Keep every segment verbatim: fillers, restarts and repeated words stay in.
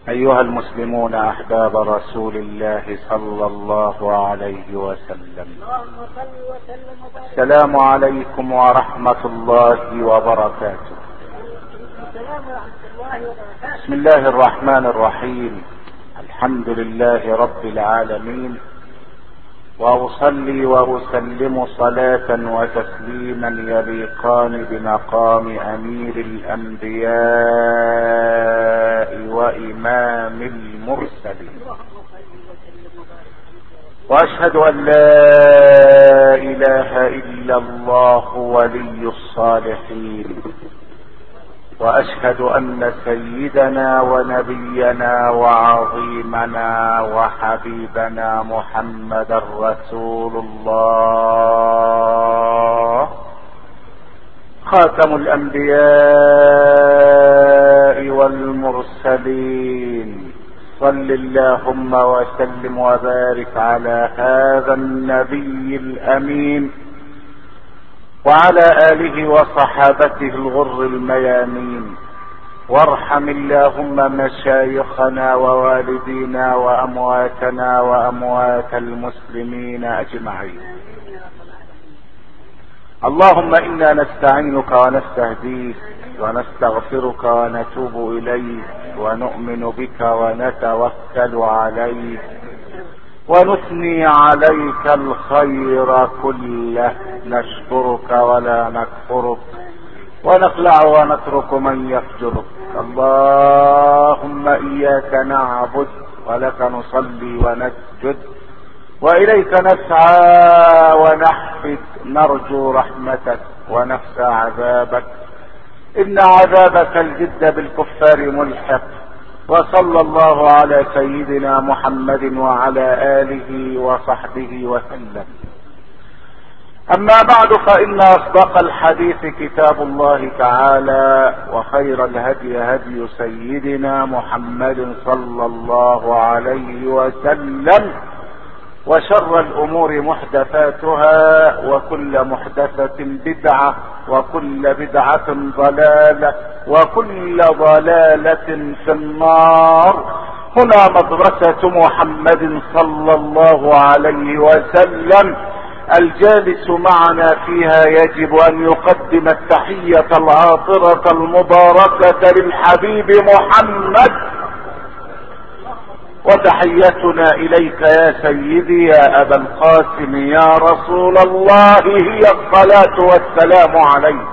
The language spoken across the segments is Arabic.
أيها المسلمون أحباب رسول الله صلى الله عليه وسلم، السلام عليكم ورحمة الله وبركاته. بسم الله الرحمن الرحيم، الحمد لله رب العالمين، وأصلي وأسلم صلاة وتسليما يليقان بمقام أمير الأنبياء وإمام المرسلين، وأشهد أن لا إله إلا الله ولي الصالحين، وأشهد أن سيدنا ونبينا وعظيمنا وحبيبنا محمدا رسول الله، خاتم الأنبياء والمرسلين. صل اللهم وسلم وبارك على هذا النبي الأمين وعلى آله وصحابته الغر الميامين، وارحم اللهم مشايخنا ووالدينا وأمواتنا وأموات المسلمين أجمعين. اللهم إنا نستعينك ونستهديك ونستغفرك ونتوب إليك ونؤمن بك ونتوكل عليك ونثني عليك الخير كله، نشكرك ولا نكفرك ونخلع ونترك من يفجرك. اللهم إياك نعبد ولك نصلي ونسجد وإليك نسعى ونحفد، نرجو رحمتك ونخشى عذابك، إن عذابك الجد بالكفار ملحق. وصلى الله على سيدنا محمد وعلى آله وصحبه وسلم. أما بعد، فإن أصدق الحديث كتاب الله تعالى، وخير الهدي هدي سيدنا محمد صلى الله عليه وسلم، وشر الأمور محدثاتها، وكل محدثة بدعة، وكل بدعة ضلالة، وكل ضلالة في النار. هنا مدرسة محمد صلى الله عليه وسلم، الجالس معنا فيها يجب أن يقدم التحية العاطرة المباركة للحبيب محمد، وتحيتنا إليك يا سيدي يا أبا القاسم يا رسول الله هي الصلاة والسلام عليك.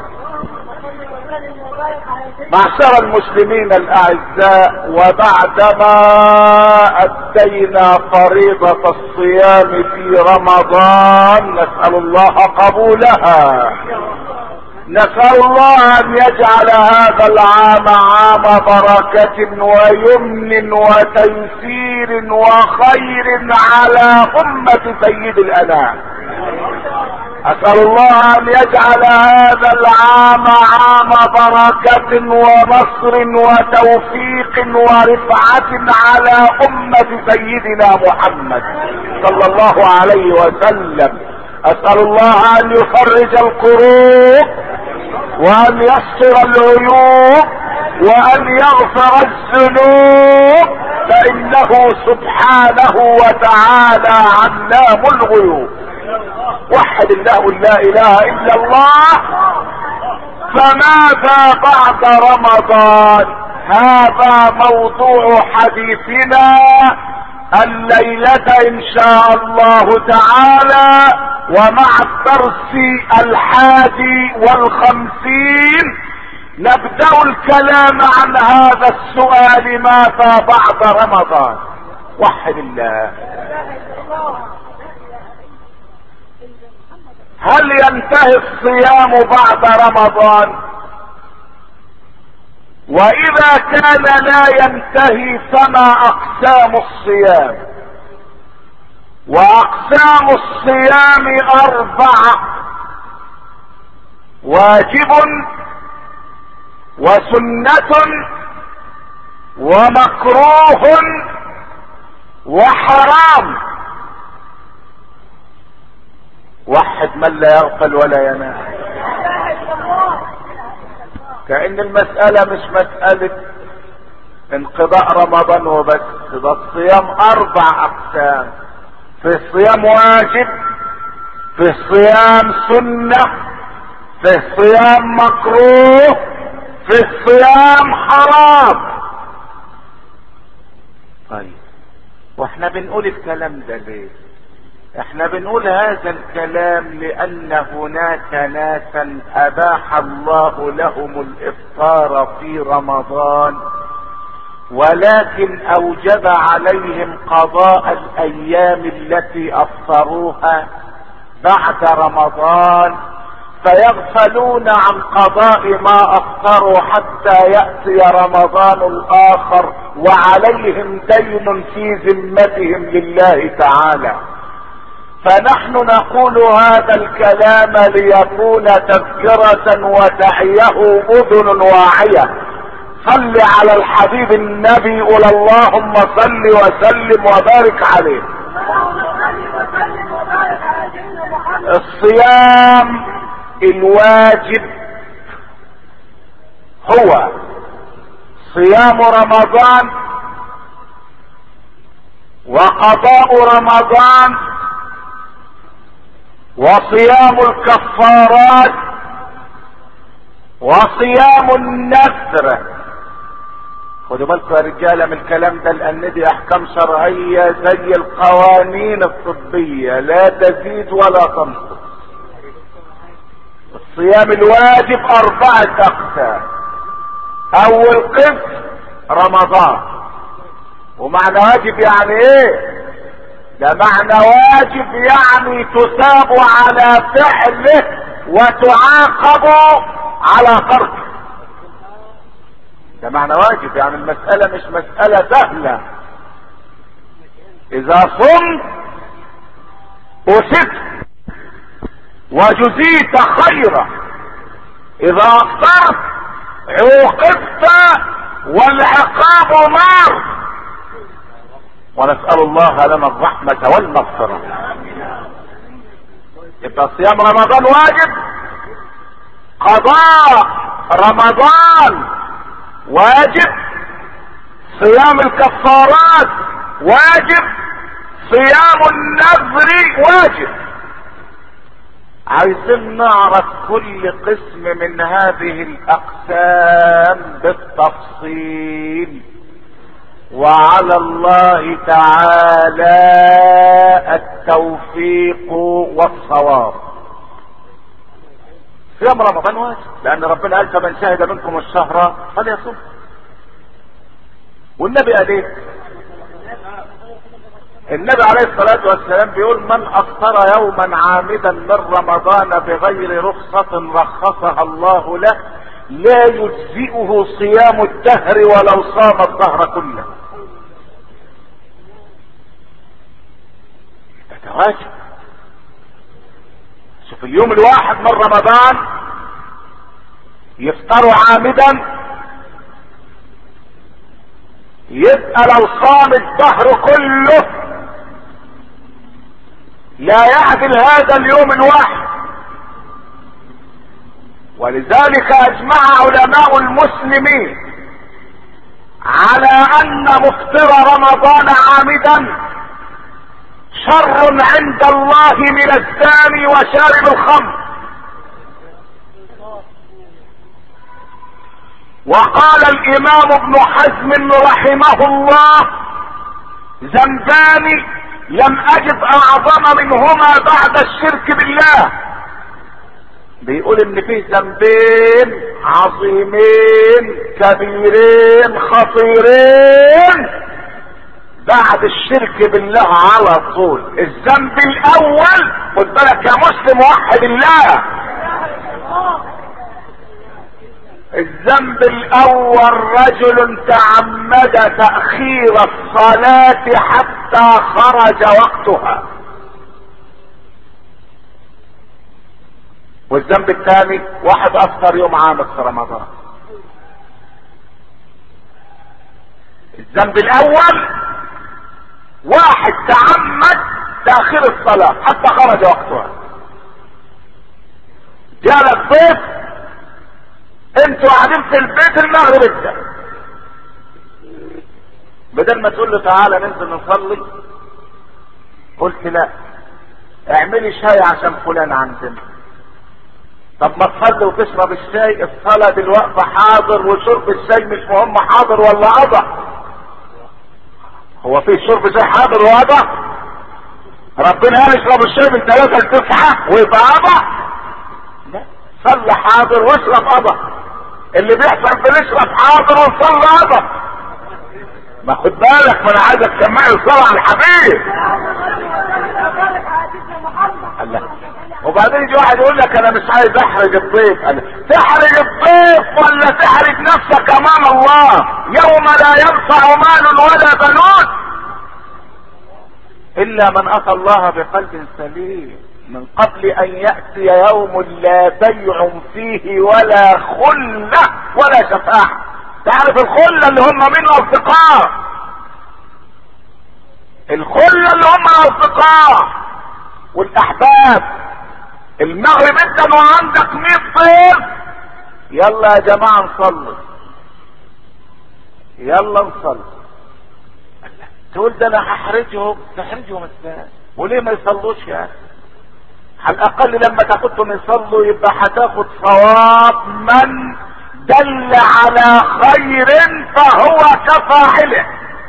معشر المسلمين الأعزاء، وبعدما أدينا فريضة الصيام في رمضان، نسأل الله قبولها، نسأل الله أن يجعل هذا العام عام بركة ويمن وتيسير وخير على أمة سيد الأنام. أسأل الله أن يجعل هذا العام عام بركة ونصر وتوفيق ورفعة على أمة سيدنا محمد صلى الله عليه وسلم. أسأل الله أن يفرج الكروب وأن يستر العيوب وأن يغفر الذنوب، فإنه سبحانه وتعالى علام الغيوب. وحد الله لا إله إلا الله. فماذا بعد رمضان؟ هذا موضوع حديثنا الليلة إن شاء الله تعالى، ومع الدرس الحادي والخمسين نبدأ الكلام عن هذا السؤال: ماذا بعد رمضان؟ وحد الله. هل ينتهي الصيام بعد رمضان؟ وإذا كان لا ينتهي فما أقسام الصيام؟ وأقسام الصيام أربعة: واجب وسنة ومكروه وحرام. وحد من لا يغفل ولا ينام. كأن المسألة مش مسألة انقضاء رمضان وبس. ده الصيام اربع اقسام، في صيام واجب، في صيام سنة، في صيام مكروه، في صيام حرام. طيب واحنا بنقول الكلام ده ليه؟ احنا بنقول هذا الكلام لان هناك ناسا اباح الله لهم الافطار في رمضان، ولكن اوجب عليهم قضاء الايام التي افطروها بعد رمضان، فيغفلون عن قضاء ما افطروا حتى يأتي رمضان الاخر وعليهم دين في ذمتهم لله تعالى. فنحن نقول هذا الكلام ليكون تذكرة وتعيه اذن واعية. صل على الحبيب النبي، قل اللهم صل وسلم وبارك عليه. الصيام الواجب هو صيام رمضان وقضاء رمضان وصيام الكفارات وصيام النذر. خدوا بالكم يا رجاله من الكلام ده، لان دي احكام شرعيه زي القوانين الطبيه، لا تزيد ولا تنقص. الصيام الواجب اربعه اقسام. اول قسم رمضان. ومعنى واجب يعني ايه؟ ده معنى واجب يعني تثاب على فعله وتعاقب على تركه. ده معنى واجب، يعني المسألة مش مسألة سهلة. اذا صمت أسدت وجزيت خيرا، اذا افطرت عوقبت والعقاب نار، ونسأل الله لنا الرحمة والمغفرة. يبقى صيام رمضان واجب، قضاء رمضان واجب، صيام الكفارات واجب، صيام النذر واجب. عايزين نعرف كل قسم من هذه الاقسام بالتفصيل، وعلى الله تعالى التوفيق والصواب. صيام رمضان واجب، لان ربنا قال فمن شهد منكم الشهر فليصم. والنبي قال ايه؟ النبي عليه الصلاة والسلام بيقول من افطر يوما عامدا من رمضان بغير رخصة رخصها الله له لا يجزئه صيام الدهر ولو صام الدهر كله. ده واجب. شوف اليوم الواحد من رمضان يفطروا عامدا، يبقى لو صام الدهر كله لا يعدل هذا اليوم الواحد. ولذلك اجمع علماء المسلمين على ان مفطر رمضان عامدا شر عند الله من الزاني وشارب الخمر. وقال الامام ابن حزم رحمه الله ذنبان لم اجد اعظم منهما بعد الشرك بالله. بيقول ان فيه ذنبين عظيمين كبيرين خطيرين بعد الشرك بالله على طول. الذنب الاول، خد بالك يا مسلم وحد الله، الذنب الاول رجل تعمد تأخير الصلاة حتى خرج وقتها. والذنب الثاني واحد افطر يوم عامد في رمضان. الذنب الاول واحد تعمد تأخير الصلاة حتى خرج وقتها. جالك ضيف، انتوا قاعدين في البيت المغرب ابدا، بدل ما تقول له تعالى ننزل نصلي، قلت لا اعملي شاي عشان فلان عندنا. طب ما تصلي وتشرب الشاي، الصلاة دلوقتي حاضر وشرب الشاي مش مهم حاضر ولا قضى. هو في شرب شاي حاضر وقضى؟ ربنا قال اشرب الشاي من ثلاثة لتسعة ويبقى قضى؟ لا، صلي حاضر واشرب قضى. اللي بيحصل بنشرب حاضر ونصلي قضى. ما خد بالك، ما انا عايزك تسمعني الصلاة على الحبيب. الله. وبعدين يجي واحد يقول لك انا مش عايز احرج الضيف. تحرج الضيف ولا تحرج نفسك امام الله يوم لا ينفع مال ولا بنون الا من اتى الله بقلب سليم، من قبل ان يأتي يوم لا بيع فيه ولا خلة ولا شفاعة. تعرف الخلة اللي هم من اصدقاء، الخلة اللي هم اصدقاء والاحباب. المغرب انت وعندك مية ضيف، يلا يا جماعة نصلي، يلا نصلي. تقول ده انا هحرجهم، تحرجهم ازاي؟ وليه ما يصلوش يا اخي؟ على الاقل لما تاخدهم يصلوا يبقى هتاخد ثواب من دل على خير فهو كفاعله.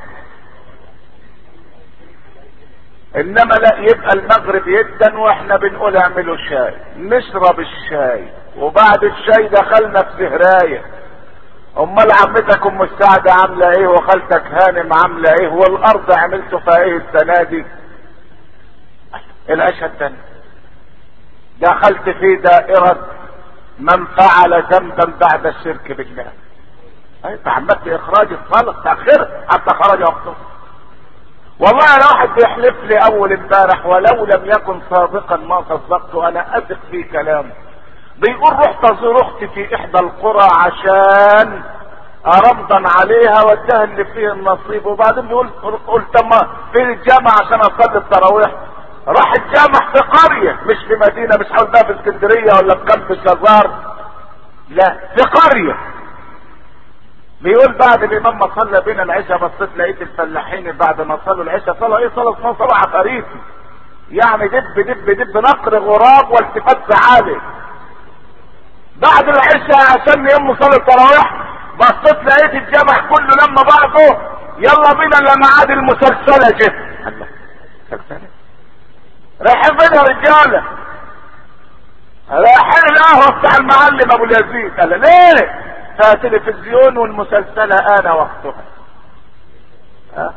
انما لا، يبقى المغرب يدا واحنا بنقول اعملوا شاي، نشرب الشاي وبعد الشاي دخلنا في سهرايه. امال عمتك ام السعده عامله ايه وخالتك هانم عامله ايه والارض عملتوا فيها ايه السنه دي؟ العشاء الثانيه دخلت في دائره من فعل ذنبا بعد الشرك بالله. اي تعمدت اخراج الصلاه تاخير حتى خرج وقته. والله انا واحد بيحلف لي اول امبارح ولو لم يكن صادقا ما صدقت، انا اثق في كلامه. بيقول رحت ازور اختي في احدى القرى عشان ارمضا عليها وادها اللي فيه النصيب، وبعدين بيقول قلت اما فين الجامع عشان اصلي التراويح؟ راح الجامع في قريه مش في مدينه، مش عاوز بقى في اسكندريه ولا في كامب شزار، لا في قريه. بيقول بعد الامام ما صلى بينا العشاء بصيت لقيت الفلاحين بعد ما صلوا العشاء صلوا ايه؟ صلاه اسمها صلاه عفاريتي، يعني دب دب دب نقر غراب والتفات زعالي. بعد العشاء عشان يوم صلاه التراويح بصيت لقيت الجامع كله لما بعضه يلا بينا لميعاد المسلسله جه. الله، مسلسله؟ رايحين فين يا رجاله؟ رايحين القهوه بتاع المعلم ابو اليزيد. قال ليه؟ فتلفزيون والمسلسلة انا وقتها. ها؟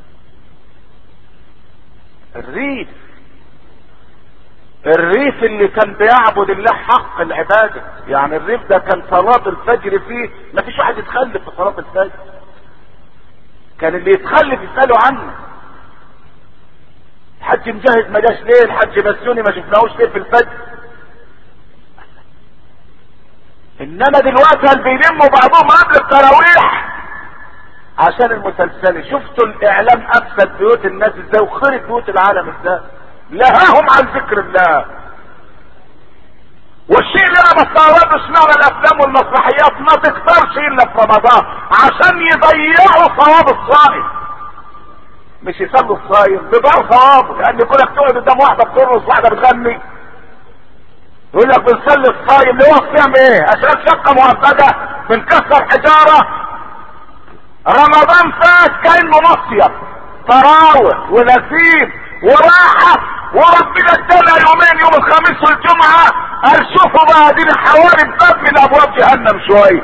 الريف الريف اللي كان بيعبد الله حق العبادة، يعني الريف ده كان صلاة الفجر فيه ما فيش واحد يتخلف في صلاة الفجر، كان اللي يتخلف يسألوا عنه. الحاج مجاهد ما جاش ليه؟ الحاج بسيوني ما شفناهوش ليه في الفجر؟ انما دلوقتي اللي بيلموا بعضهم قبل التراويح عشان المسلسل. شفتوا الاعلام افسد بيوت الناس ازاي وخرب بيوت العالم ازاي؟ لهاهم عن ذكر الله. والشيء اللي انا بستغربه اشمعنى الافلام والمسرحيات ما تكترش الا في رمضان عشان يضيعوا ثواب الصائم، مش يسلوا الصايم بيضيعوا ثوابه. لان كلك تقعد قدام واحده بترقص واحده بتغني يقول لك بنصلي الصايم اللي هو الصيام ايه؟ عشان شقه مؤبده بنكسر حجاره. رمضان فات كانه مصيف تراوح ونسيم وراحه، وربنا ادانا يومين يوم الخميس والجمعه قال شوفوا بقى دي الحوارب باب من ابواب جهنم شويه.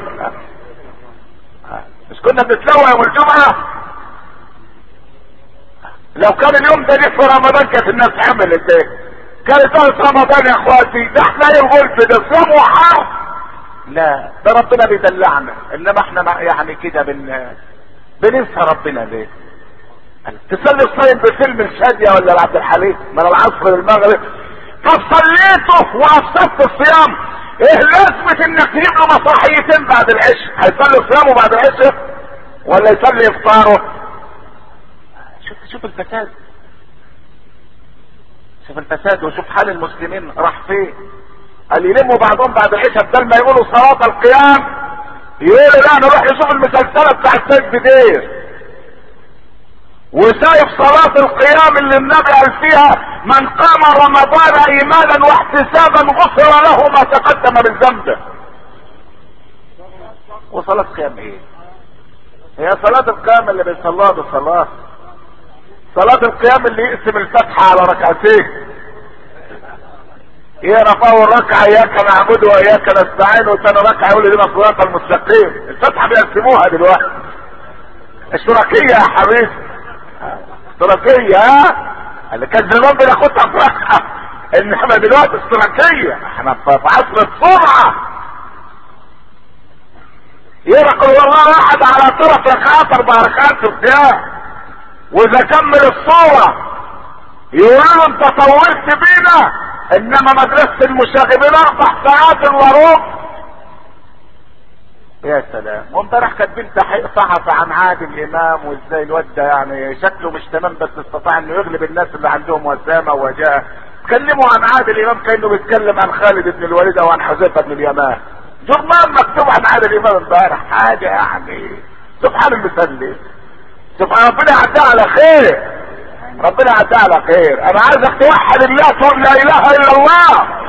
مش كنا بنتلوى يوم الجمعه؟ لو كان اليوم ده جه في رمضان كانت الناس عملت ايه؟ كانت في رمضان يا اخواتي ده احنا الغلف ده صيام وحرب. لا ده ربنا بيدلعنا، انما احنا يعني كده بن بننسى ربنا ليه؟ تصلي الصايم بفيلم الشادية ولا عبد الحليم من العصر للمغرب؟ طب صليته وافسدت الصيام، ايه لازمة انك تجيب له مسرحيتين بعد العشاء؟ هيصلي صيامه بعد العشاء ولا يصلي افطاره؟ شوف شوف الفساد، شوف الفساد وشوف حال المسلمين راح فين. قال يلموا بعضهم بعد العشاء بدل ما يقولوا صلاة القيام يقولوا لا نروح نشوف المسلسلة بتاع السيد بدير. وسايب صلاة القيام اللي النبي قال فيها من قام رمضان ايمانا واحتسابا غفر له ما تقدم من ذنبه. وصلاة قيام ايه؟ هي صلاة القيام اللي بيصلوها بصلاة؟ صلاة القيام اللي يقسم الفتحة على ركعتين، يقرا في اول ركعة اياك نعبد واياك نستعين، وثاني ركعة يقول لنا صراط المستقيم. الفتحة بيقسموها دلوقتي اشتراكية يا حبيبي، اشتراكية. ها اللي كان زمان بناخدها في ركعة، انما دلوقتي اشتراكية. احنا في عصر السرعة. يقرا والله واحد على ثلاث ركعات اربع ركعات في القيام، واذا كمل الصورة يقول له انت طولت بينا، انما مدرسة المشاغبين اربع ساعات الا ربع. يا سلام. وامبارح كاتبين تحقيق صحفي عن عادل امام، وازاي الواد ده يعني شكله مش تمام، بس استطاع انه يغلب الناس اللي عندهم وسامه وجاه. اتكلموا عن عادل امام كانه بيتكلم عن خالد بن الوليد او عن حذيفه بن اليمان. جرمان مكتوب عن عادل امام امبارح، حاجه يعني سبحان المسلم. سبحان ربنا يعديها على خير، ربنا يعديها على خير. انا عايزك توحد الله، تقول لا اله الا الله.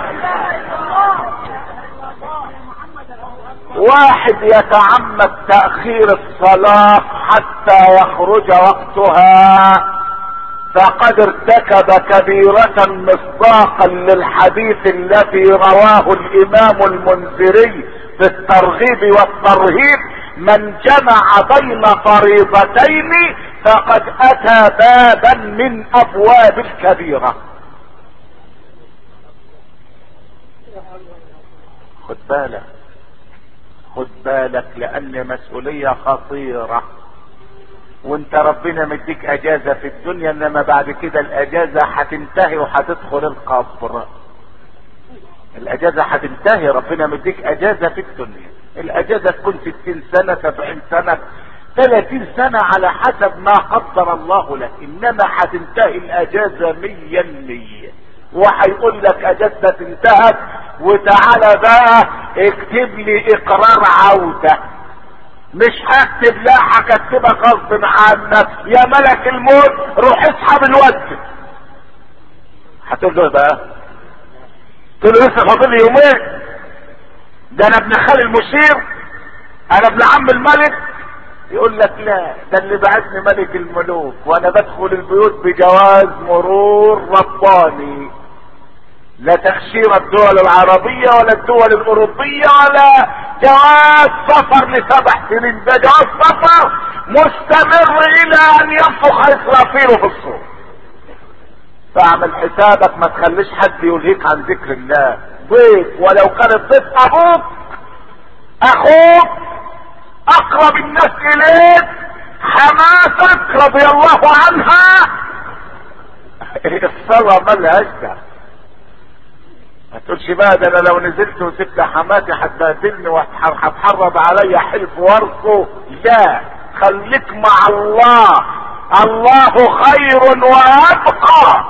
واحد يتعمد تأخير الصلاة حتى يخرج وقتها فقد ارتكب كبيرة مصداقا للحديث الذي رواه الامام المنذري في الترغيب والترهيب: من جمع بين فريضتين فقد اتى بابا من ابواب الكبيرة. خد بالك، خد بالك، لان مسؤولية خطيرة. وانت ربنا مديك اجازة في الدنيا، انما بعد كده الاجازة هتنتهي وهتدخل القبر. الاجازة هتنتهي، ربنا مديك اجازة في الدنيا، الاجازة تكون ستين سنة سبعين سنة ثلاثين سنة على حسب ما قدر الله لك، انما هتنتهي الاجازة مية المية. وهيقول لك اجازتك انتهت وتعالى بقى اكتب لي اقرار عودة. مش هكتب، لا هكتبك غصب عنك يا ملك الموت، روح اسحب الوجه. هتقول له بقى، تقول له لسه فاضل لي يومين، ده انا ابن خال المشير، انا ابن عم الملك. يقول لك لا، ده اللي بعتني ملك الملوك، وانا بدخل البيوت بجواز مرور رباني، لا تأشيرة الدول العربية ولا الدول الاوروبية ولا جواز سفر لسبع سنين، ده جواز سفر مستمر الى ان ينفخ اسرافيل في الصور. فاعمل حسابك ما تخليش حد يلهيك عن ذكر الله. ضيف، ولو كان الضيف ابوك اخوك اقرب الناس اليك، حماتك رضي الله عنها، الصلاة ملهاش دعوة. ما تقولش بقى ده انا لو نزلت وسبت حماتي هتبهدلني وهتحرض عليا حلف ورثه. لا، خليك مع الله، الله خير وابقى،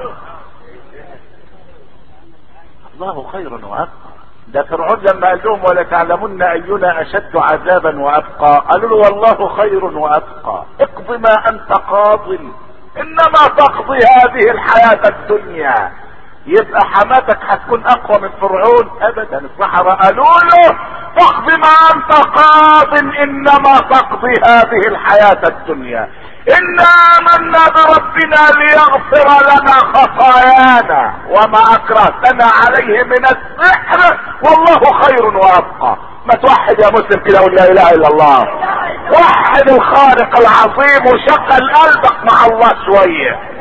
الله خير وابقى. ده فرعون لما قال لهم ولا تعلمن اينا اشد عذابا وابقى، قالوا له والله خير وابقى، اقض ما انت قاض انما تقضي هذه الحياة الدنيا. يبقى حماتك هتكون اقوى من فرعون؟ ابدا. الصحراء قالوا له تقضي ما انت قاض انما تقضي هذه الحياة الدنيا، انا امنا بربنا ليغفر لنا خطايانا وما اكرهتنا عليه من السحر والله خير وابقى. ما توحد يا مسلم كده ولا اله الا الله، وحد الخالق العظيم وشغل قلبك مع الله شوية.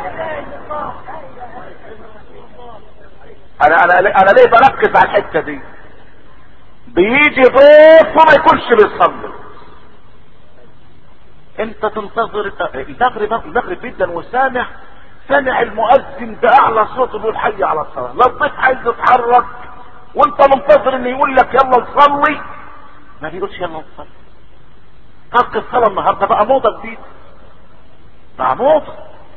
انا انا انا ليه بركز على الحته دي؟ بيجي ضيف وما يكونش بيصلي، انت تنتظر المغرب المغرب جدا وسامع سامع المؤذن باعلى صوته بيقول حي على الصلاه، لا الضيف عايز يتحرك وانت منتظر انه يقول لك يلا نصلي، ما بيقولش يلا نصلي. ترك الصلاه النهارده بقى موضه جديده، بقى موضه.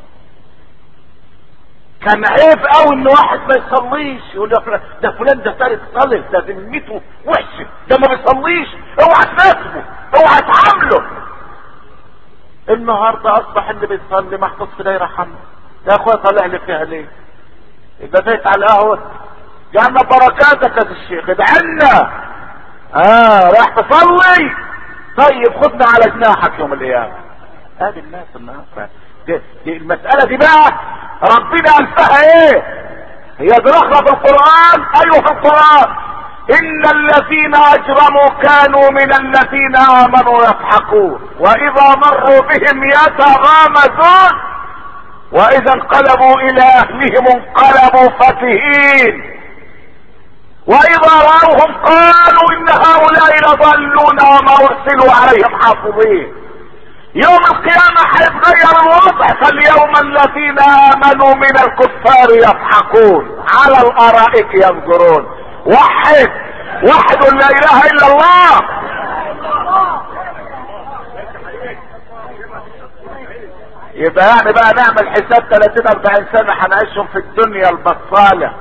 كان عيب قوي ان واحد ما يصليش، يقول له ده فلان ده تارك صلاه، ده ذمته وحشه، ده ما بيصليش، اوعى تناسبه، اوعى تعامله. النهارده اصبح اللي بيصلي محطوط في دايره حمراء. يا اخويا طالع لي فيها ليه؟ يبقى بيت على القهوه جعلنا بركاتك يا الشيخ ادعنا. اه رايح تصلي؟ طيب خدنا على جناحك يوم القيامه. ادي الناس النهارده دي, دي المساله دي بقى ربنا قال فيها ايه؟ هي دراسه في القران. ايوه في القران. ان الذين اجرموا كانوا من الذين امنوا يضحكون واذا مروا بهم يتغامزون واذا انقلبوا الى اهلهم انقلبوا فكهين واذا راوهم قالوا ان هؤلاء لضالون وما ارسلوا عليهم حافظين. يوم القيامة هيتغير الوضع. فاليوم الذين امنوا من الكفار يضحكون على الارائك ينظرون. وحد وحد لا اله الا الله. يبقى يعني بقى نعمل حساب ثلاثين اربعين سنة هنعيشهم في الدنيا البطالة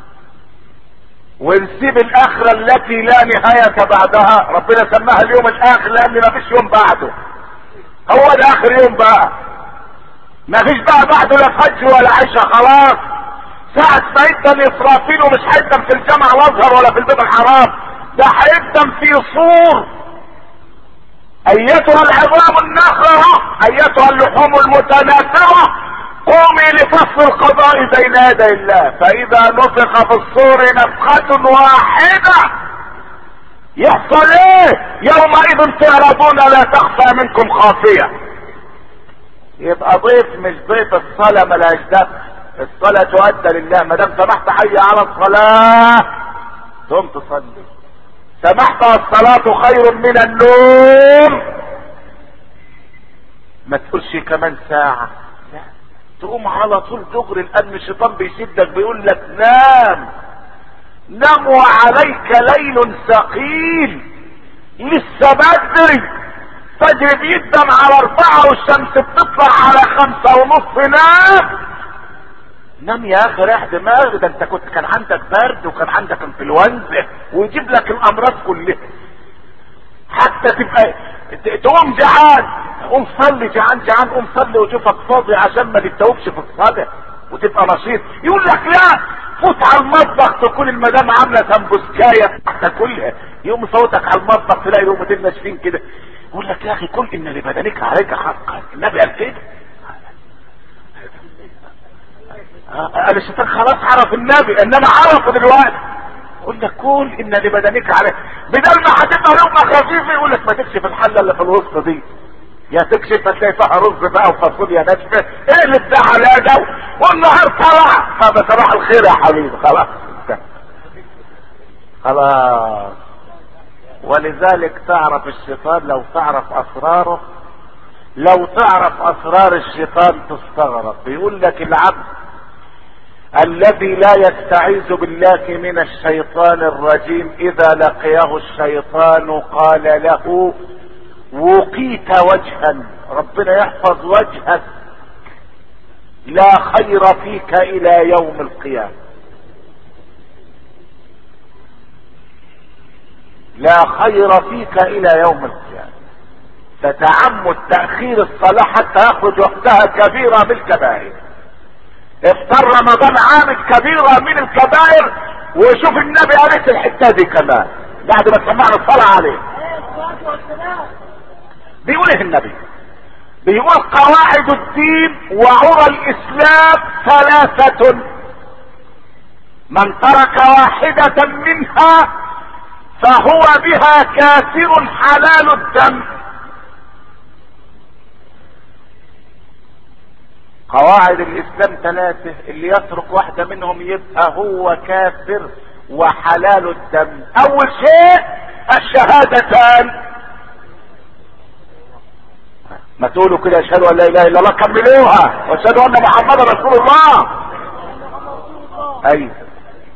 ونسيب الاخرة التي لا نهاية بعدها. ربنا سماها اليوم الاخر لان ما فيش يوم بعده. هو ده اخر يوم بقى. ما فيش بقى بعده لا فجر ولا عشاء. خلاص ساعة ما يقدم اسرافيل ومش هيقدم في الجامع الازهر ولا في البيت الحرام. ده هيقدم في صور. ايتها العظام النخرة ايتها اللحوم المتناثرة قومي لفصل القضاء بين يدي الله. فاذا نفخ في الصور نفخة واحدة يحصل ايه؟ يومئذ تعرضون لا تخفى منكم خافية. يبقى ضيف مش ضيف الصلاة ملهاش دخل. الصلاة تؤدى لله. ما دام سمحت حي على الصلاة تقوم تصلي. سمحت الصلاة خير من النوم ما تقولش كمان ساعة. لا تقوم على طول دغري لان الشيطان بيشدك بيقول لك نام نام وعليك ليل ثقيل. لسه بدري. فجر بيقدم على اربعة والشمس بتطلع على خمسة ونص. نام نام يا اخي ريح دماغك. ده انت كنت كان عندك برد وكان عندك انفلونزا ويجيب لك الامراض كلها. حتى تبقى تقوم جعان قوم صلي. جعان جعان قوم صلي وشوفك فاضي عشان ما تتوبش في الصلاه وتبقى نشيط. يقول لك لا فوت على المطبخ تكون المدام عامله سمبوسكايه تاكلها. يقوم صوتك على المطبخ تلاقي لقمتين ناشفين كده. يقول لك يا اخي كل ان لبدنك عليك حقا. النبي قال كده. قال الشيطان خلاص عرف النبي انما عرفه دلوقتي. يقول لك كل ان لبدنك عليك. بدل ما هتبقى لقمه خفيفه يقول لك ما تكشف الحله اللي في الوسط دي. يا تكشف هتلاقي فيها رز بقى وفاصوليا ناشفه. ايه اللي بتاع على ده والنهار طلع. طب صباح الخير يا حبيبي. خلاص خلاص. ولذلك تعرف الشيطان لو تعرف اسراره. لو تعرف اسرار الشيطان تستغرب. بيقول لك العبد الذي لا يستعيذ بالله من الشيطان الرجيم اذا لقيه الشيطان قال له وقيت وجها. ربنا يحفظ وجهك لا خير فيك الى يوم القيامة. لا خير فيك الى يوم القيامة. فتعمد تأخير الصلاة حتى يخرج وقتها كبيرة من الكبائر. افطر رمضان عامل كبيرة من الكبائر. وشوف النبي قالت الحتة دي كمان بعد ما سمعنا الصلاة عليه. بيقول ايه النبي؟ بيقول قواعد الدين وعرى الاسلام ثلاثة من ترك واحدة منها فهو بها كافر حلال الدم. قواعد الاسلام ثلاثة اللي يترك واحدة منهم يبقى هو كافر وحلال الدم. اول شيء الشهادتان. ما تقولوا كده اشهدوا ان لا اله الا الله كملوها واشهدوا ان محمدا رسول الله. ايوه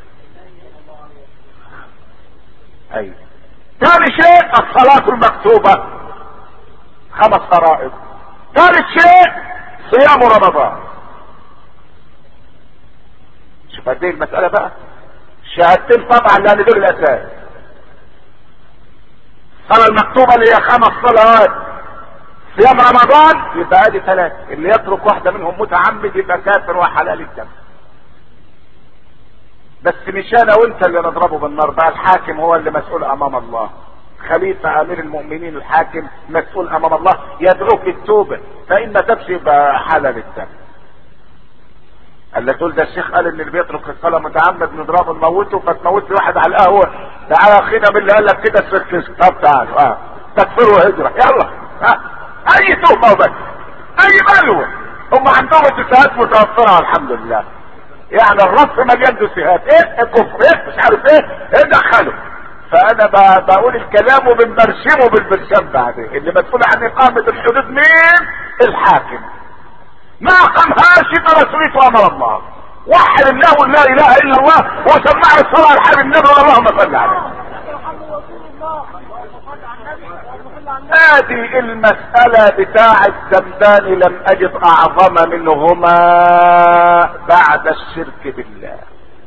ايوه. ثاني شيء الصلاة المكتوبة خمس فرائض. ثالث شيء صيام رمضان. شوف قد ايه المسألة بقى. شهادتين طبعا لان دول الاساس. الصلاة المكتوبة اللي هي خمس صلوات صيام رمضان يبقى ادي ثلاثة، اللي يترك واحدة منهم متعمد يبقى كافر وحلال الدم. بس مش انا وانت اللي نضربه بالنار بقى، الحاكم هو اللي مسؤول امام الله. خليفة امير المؤمنين الحاكم مسؤول امام الله، يدعوك للتوبة، فان ما تبش يبقى حلال الدم. اللي تقول ده الشيخ قال ان اللي بيترك الصلاة متعمد نضربه نموته، فتموت واحد على القهوة، تعالى اخينا من اللي قال لك كده الشيخ. طب تعالوا اه تكفر وهجرة يلا ها، اي تهمة وبس، اي بلوة. هم عندهم اتفاقات متوفرة الحمد لله، يعني الرف مليان دوسيهات، ايه كفر ايه مش عارف ايه ايه دخله. فانا بقول الكلام وبنبرشمه بالبرشام بعدين. اللي مسؤول عن اقامة الحدود مين؟ الحاكم. ما قامهاش يبقى مسؤوليته امر الله. وحد الله ولا اله الا الله وسمع الصلاة على حبيب النبي اللهم صل عليه. هذه المسألة بتاع الذنبان لم اجد اعظم منهما بعد الشرك بالله.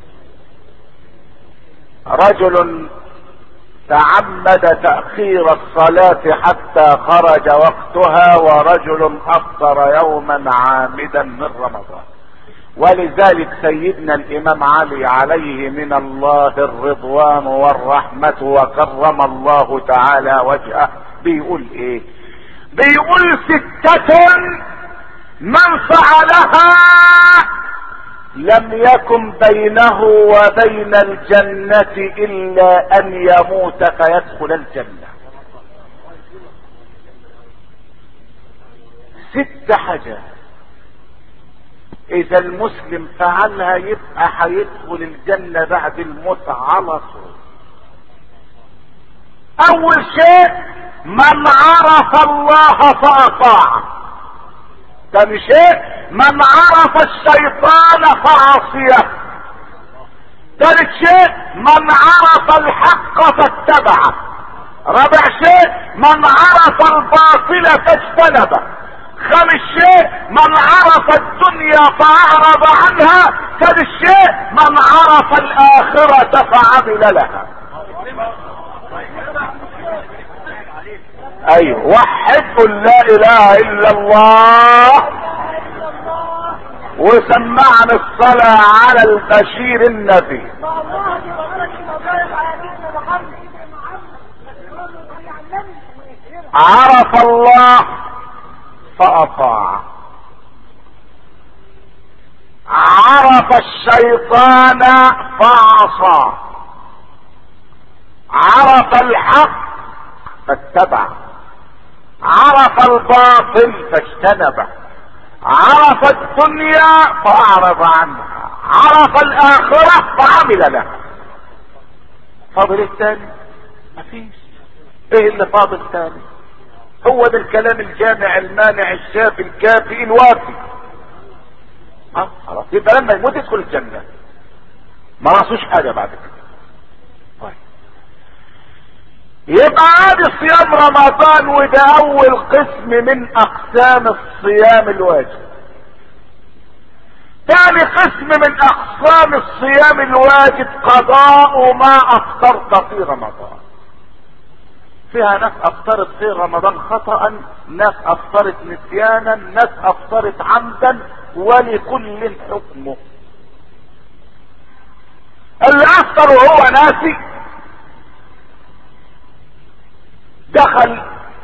رجل تعمد تأخير الصلاة حتى خرج وقتها، ورجل افطر يوما عامدا من رمضان. ولذلك سيدنا الامام علي عليه من الله الرضوان والرحمة وكرم الله تعالى وجهه بيقول ايه؟ بيقول ستة من فعلها لم يكن بينه وبين الجنة الا ان يموت فيدخل الجنة. ست حاجات اذا المسلم فعلها يبقى هيدخل الجنة بعد الموت على طول. اول شيء من عرف الله فاطاعه. ثاني شيء من عرف الشيطان فعصيه. ثالث شيء من عرف الحق فاتبعه. رابع شيء من عرف الباطل فاجتنبه. خامس شيء من عرف الدنيا فاعرض عنها. سادس شيء من عرف الاخرة فعمل لها. ايوه وحد لا اله الا الله وسمعنا الصلاة على البشير النبي. عرف الله فأطاع، عرف الشيطان فعصى، عرف الحق فاتبع، عرف الباطل فاجتنبه، عرف الدنيا فأعرض عنها، عرف الآخرة فعمل لها. فاضل الثاني؟ مفيش. ايه اللي فاضل ثاني؟ هو ده الكلام الجامع المانع الشافي الكافي الوافي. اه خلاص يبقى لما يموت يدخل الجنة، ما راسوش حاجة بعد كده. طيب يبقى عادي صيام رمضان، وده اول قسم من اقسام الصيام الواجب. ثاني قسم من اقسام الصيام الواجب قضاء ما افطرت في رمضان. فيها ناس افطرت في رمضان خطأ، ناس افطرت نسيانا، ناس افطرت عمدا، ولكل حكمه. اللي افطر وهو ناسي دخل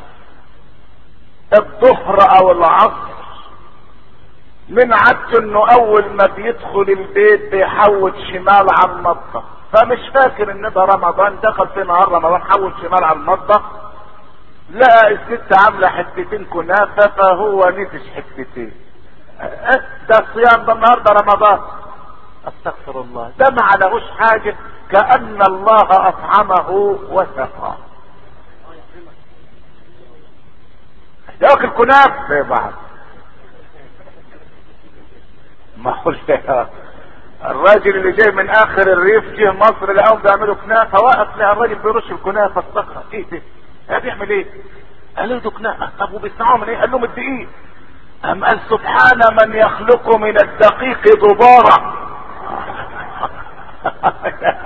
الظهر او العصر، من عادته انه اول ما بيدخل البيت بيحوت شمال على المطبخ، فمش فاكر ان ده رمضان، دخل في نهار رمضان حوت شمال على المطبخ، لقى الست عامله حتتين كنافه فهو نفش حتتين. ده الصيام ده النهارده رمضان. استغفر الله، ده ما عليهوش حاجه، كأن الله اطعمه وسقاه. ياكل كنافه زي بعض. ما قلت الراجل اللي جاي من اخر الريف جه مصر لقاهم بيعملوا كنافه، وقف لقى الراجل بيرش الكنافه الصخره. ايه ده؟ ده بيعمل ايه؟ قال له ده كنافه. طب وبيصنعوها من ايه؟ قال لهم الدقيق. قام قال سبحان من يخلق من الدقيق ضبارة.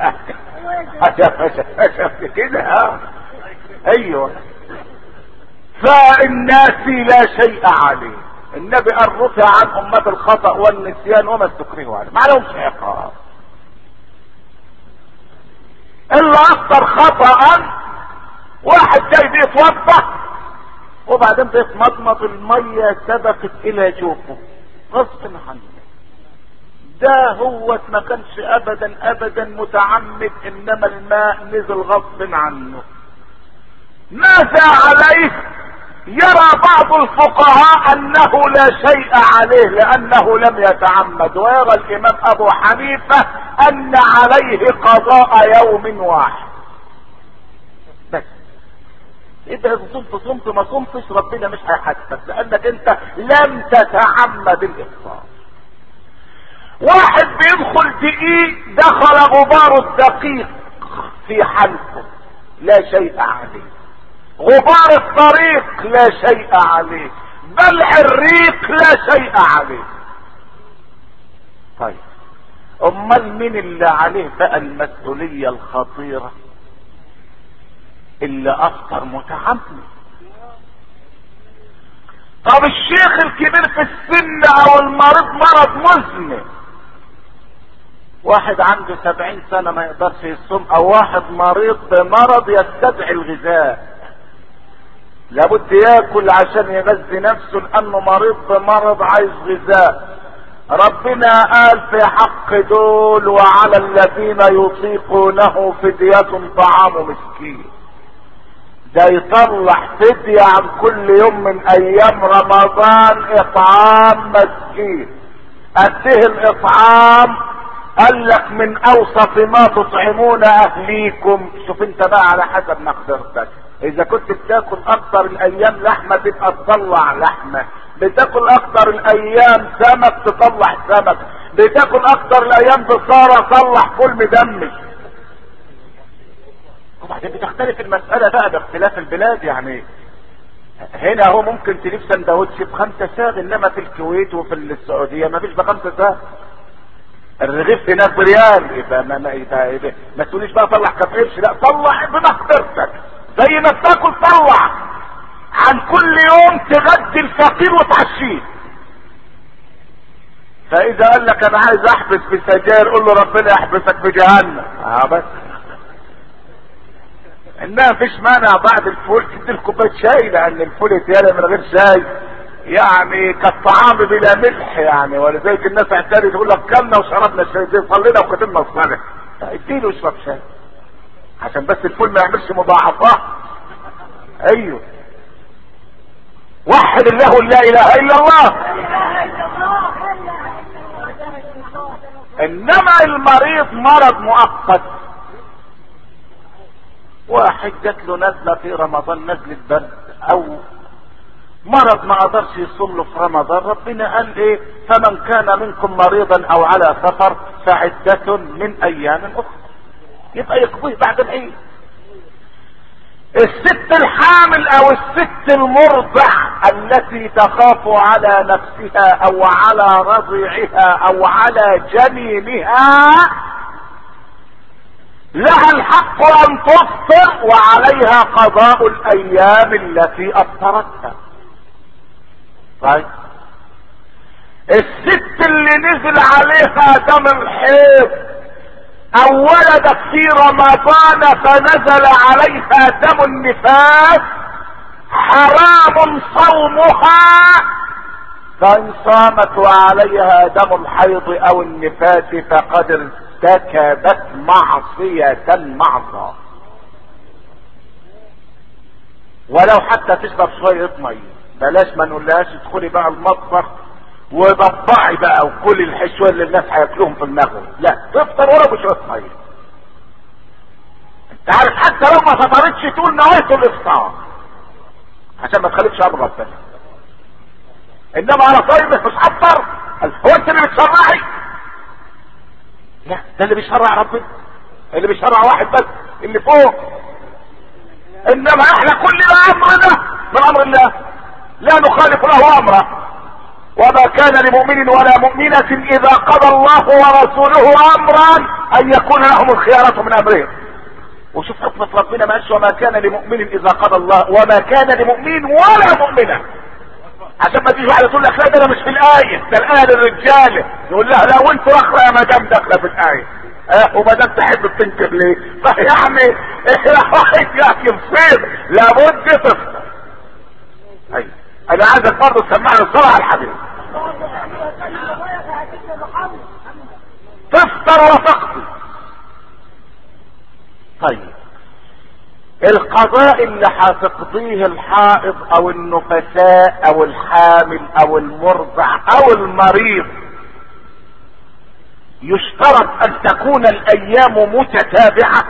كده اه ايوه. فالناس لا شيء عليه. النبي قال رفع عن امة الخطأ والنسيان وما استكرهوا عليه، ما لهمش عقاب. اللي اكثر خطأ واحد جاي بيتوضا وبعدين بيتمضمض الميه سبقت الى جوفه غصب عنه. ده هو ما كانش ابدا ابدا متعمد، انما الماء نزل غصب عنه. ماذا عليه؟ يرى بعض الفقهاء انه لا شيء عليه لانه لم يتعمد، ويرى الامام ابو حنيفة ان عليه قضاء يوم واحد بس. اذا صمت صمت ما صمتش ربنا مش هيحاسبك لانك انت لم تتعمد الافطار. واحد بيدخل دقيق دخل غبار الدقيق في حلقه لا شيء عليه، غبار الطريق لا شيء عليه، بلع الريق لا شيء عليه. طيب امال مين اللي عليه بقى المسؤولية الخطيرة؟ اللي افطر متعمد. طب الشيخ الكبير في السن او المريض مرض مزمن، واحد عنده سبعين سنة ما يقدرش يصوم، او واحد مريض بمرض يستدعي الغذاء، لابد ياكل عشان يغذي نفسه لانه مريض بمرض عايز غذاء. ربنا قال في حق دول وعلى الذين يطيقونه فدية طعام مسكين. ده يطلع فدية عن كل يوم من ايام رمضان اطعام مسكين. قده الاطعام؟ قال لك من اوسط ما تطعمون اهليكم. شوف انت بقى على حسب مقدرتك، اذا كنت بتاكل اكتر الايام لحمة تبقى تطلع لحمة، بتاكل اكتر الايام سمك تطلع سمك، بتاكل اكتر الايام بصارة طلع فول مدمج. وبعدين بتختلف المسألة بقى باختلاف البلاد. يعني هنا هو ممكن تجيب سندوتش بخمسة ساغ، انما في الكويت وفي السعودية ما فيش بخمسة ساغ. الرغيف هناك بريال. يبقى ما ما يبقى يبقى ما تقوليش بقى طلع كف قرش، لا طلع بمقدرتك زي ما بتاكل طلع. عن كل يوم تغدي الفقير وتعشيه. فاذا قال لك انا عايز احبس في سجاير قول له ربنا يحبسك في جهنم. اه بس انما مفيش مانع بعد الفول تدي كوبايه شاي، لان الفول يتيالي من غير شاي يعني كالطعام بلا ملح يعني. ولذلك الناس اعترض تقول لك كلنا وشربنا الشاي زي صلينا وكتبنا الصلاه، اديله يشرب شاي عشان بس الفول ما يعملش مضاعفات. ايوه وحد الله لا اله الا الله. انما المريض مرض مؤقت، واحد جات له نزله في رمضان نزله برد او مرض ما قدرش يصوم له في رمضان، ربنا قال ايه؟ فمن كان منكم مريضا او على سفر فعدة من ايام اخرى، يبقى يقضيه بعد العيد. الست الحامل او الست المرضع التي تخاف على نفسها او على رضيعها او على جنينها لها الحق ان تفطر وعليها قضاء الايام التي افطرتها. طيب الست اللي نزل عليها دم الحيض او ولدت في رمضان فنزل عليها دم النفاس حرام صومها، فان صامت وعليها دم الحيض او النفاس فقد ارتكبت معصية مع الله، ولو حتى تشرب شوية مية. بلاش ما نقولهاش ادخلي بقى المطبخ وضبعي بقى وكل الحشوة اللي الناس هياكلوهم في المغرب، لا تفطر ولا بشوية مية. انت عارف حتى لو ما فطرتش تقول نويت الافطار عشان ما تخليكش امر ربنا. انما على صايمه مش هفطر، هو انت اللي بتشرعي؟ لا ده اللي بيشرع ربنا، اللي بيشرع واحد بس اللي فوق. انما احنا كلنا امرنا من امر الله لا نخالف له امره. وما كان لمؤمن ولا مؤمنة اذا قضى الله ورسوله امرا ان يكون لهم الخيارة من امرهم. وشوف حكمة ربنا ما قالش وما كان لمؤمن اذا قضى الله، وما كان لمؤمن ولا مؤمنة، عشان ما تيجي واحدة تقول لك لا ده انا مش في الآية، ده الآية للرجالة، يقول لها لا وانتوا اخرى يا مدام داخلة في الآية. اه وما دام تحب تنكر ليه؟ فيعني ايه يصير لابد تفطر. ايوه انا عايزك برضه تسمعني الصلاة على الحبيب. تفطر وتقضي. طيب القضاء اللي هتقضيه الحائض او النفساء او الحامل او المرضع او المريض يشترط ان تكون الايام متتابعة،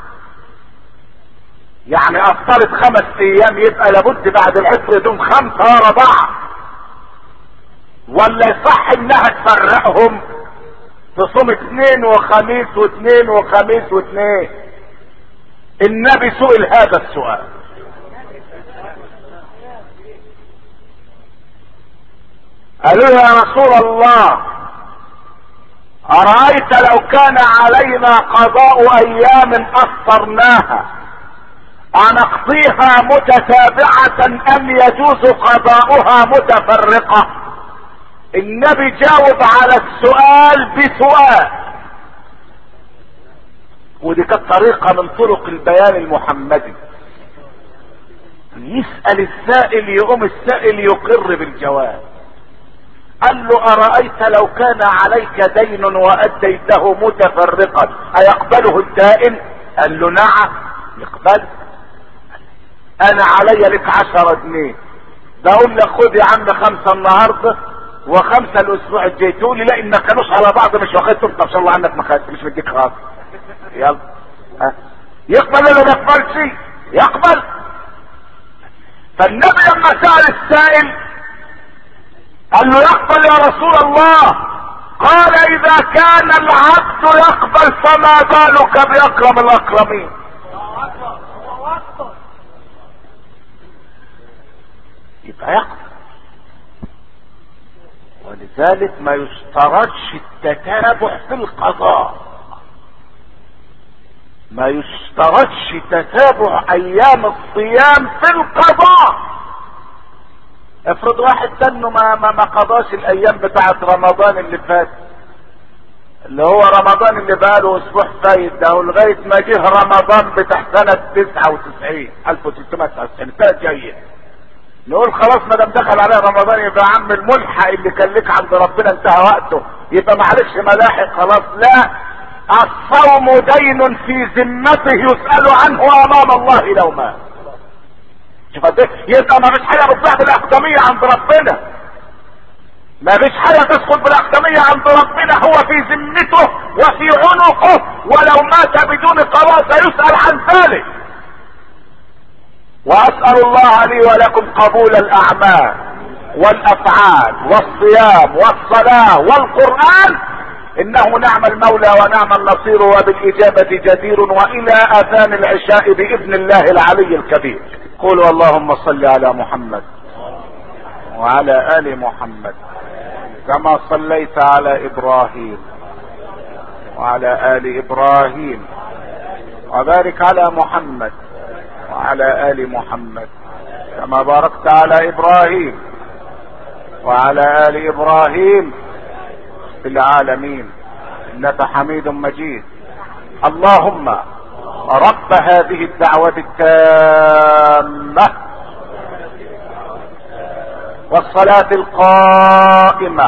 يعني افترض خمس ايام يبقى لابد بعد العشر يوم خمسة ورا بعض، ولا يصح انها تفرقهم تصوم اثنين وخميس واثنين وخميس واثنين؟ النبي سئل هذا السؤال، قالوا يا رسول الله أرأيت لو كان علينا قضاء أيام أفطرناها أنقضيها متتابعة أم يجوز قضاؤها متفرقة؟ النبي جاوب على السؤال بسؤال، ودي كانت طريقة من طرق البيان المحمدي. يسأل السائل يقوم السائل يقر بالجواب. قال له أرأيت لو كان عليك دين وأديته متفرقا أيقبله الدائن؟ قال له نعم يقبل. أنا علي لك عشرة جنيه، بقول لك خد يا عم خمسة النهاردة وخمسة الأسبوع الجاي، تقول لي لا إن ما كانوش على بعض مش واخد تبقى إن شاء الله عنك ما خدت مش مديك خاص. يلا ها يقبل ولا ما يقبلش؟ يقبل. فالنبي لما سأل السائل قال له يقبل يا رسول الله، قال اذا كان العبد يقبل فما بالك باكرم الاكرمين. يبقى يقبل. ولذلك ما يشترطش التتابع في القضاء، ما يشترطش تتابع ايام الصيام في القضاء. افرض واحد تنه ما ما ما قضاش الايام بتاعت رمضان اللي فات، اللي هو رمضان اللي بقاله اسبوع فايت ده، ولغايه ما جه رمضان بتاع سنه تسعة وتسعين ألف وستمائة وتسعة وتسعين السنه الجايه، نقول خلاص ما دام دخل عليه رمضان يبقى عم الملحق اللي كان لك عند ربنا انتهى وقته، يبقى معلش ملاحق خلاص. لا، الصوم دين في ذمته يسأل عنه امام الله لو مات. شوف قد ايه، يبقى ما فيش حاجه بتضيع بالاقدميه عند ربنا، ما فيش حاجه تسقط بالاقدميه عند ربنا، هو في ذمته وفي عنقه، ولو مات بدون قضاء سيسأل عن ذلك. واسأل الله لي ولكم قبول الاعمال والافعال والصيام والصلاة والقرآن، انه نعم المولى ونعم النصير وبالاجابة جدير، والى اذان العشاء باذن الله العلي الكبير. قولوا اللهم صل على محمد وعلى ال محمد كما صليت على ابراهيم وعلى ال ابراهيم، وبارك على محمد وعلى ال محمد كما باركت على ابراهيم وعلى ال ابراهيم في العالمين انك حميد مجيد. اللهم رب هذه الدعوة التامة والصلاة القائمة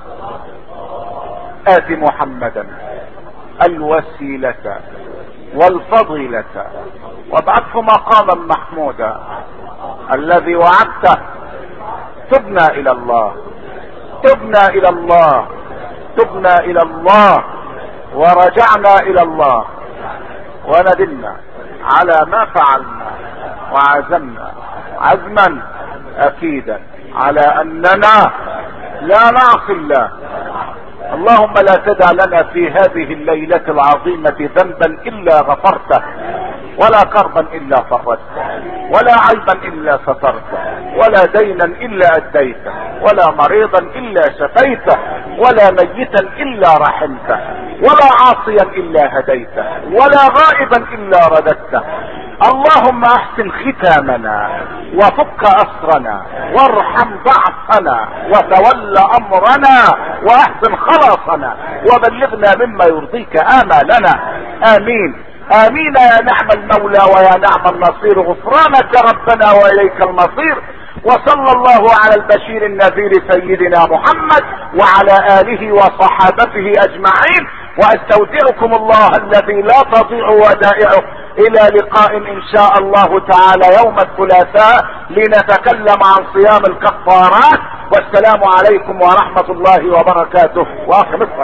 آت محمدا الوسيلة والفضيلة وابعثه مقاما محمودا الذي وعدته. تبنا الى الله تبنا الى الله تبنا الى الله ورجعنا الى الله، وندمنا على ما فعلنا، وعزمنا عزما اكيدا على اننا لا نعصي الله. اللهم لا تدع لنا في هذه الليلة العظيمة ذنبا الا غفرته، ولا كربا الا فرجته، ولا عيبا الا سترته، ولا دينا الا اديته، ولا مريضا الا شفيته، ولا ميتا الا رحمته، ولا عاصيا الا هديته ولا غائبا الا رددته. اللهم احسن ختامنا وفك اسرنا وارحم ضعفنا وتول امرنا واحسن خلاصنا وبلغنا مما يرضيك امالنا. امين امين يا نعم المولى ويا نعم النصير. غفرانك ربنا واليك المصير. وصلى الله على البشير النذير سيدنا محمد وعلى اله وصحابته اجمعين. واستودعكم الله الذي لا تضيع ودائعه الى لقاء ان شاء الله تعالى يوم الثلاثاء لنتكلم عن صيام الكفارات. والسلام عليكم ورحمة الله وبركاته. واخر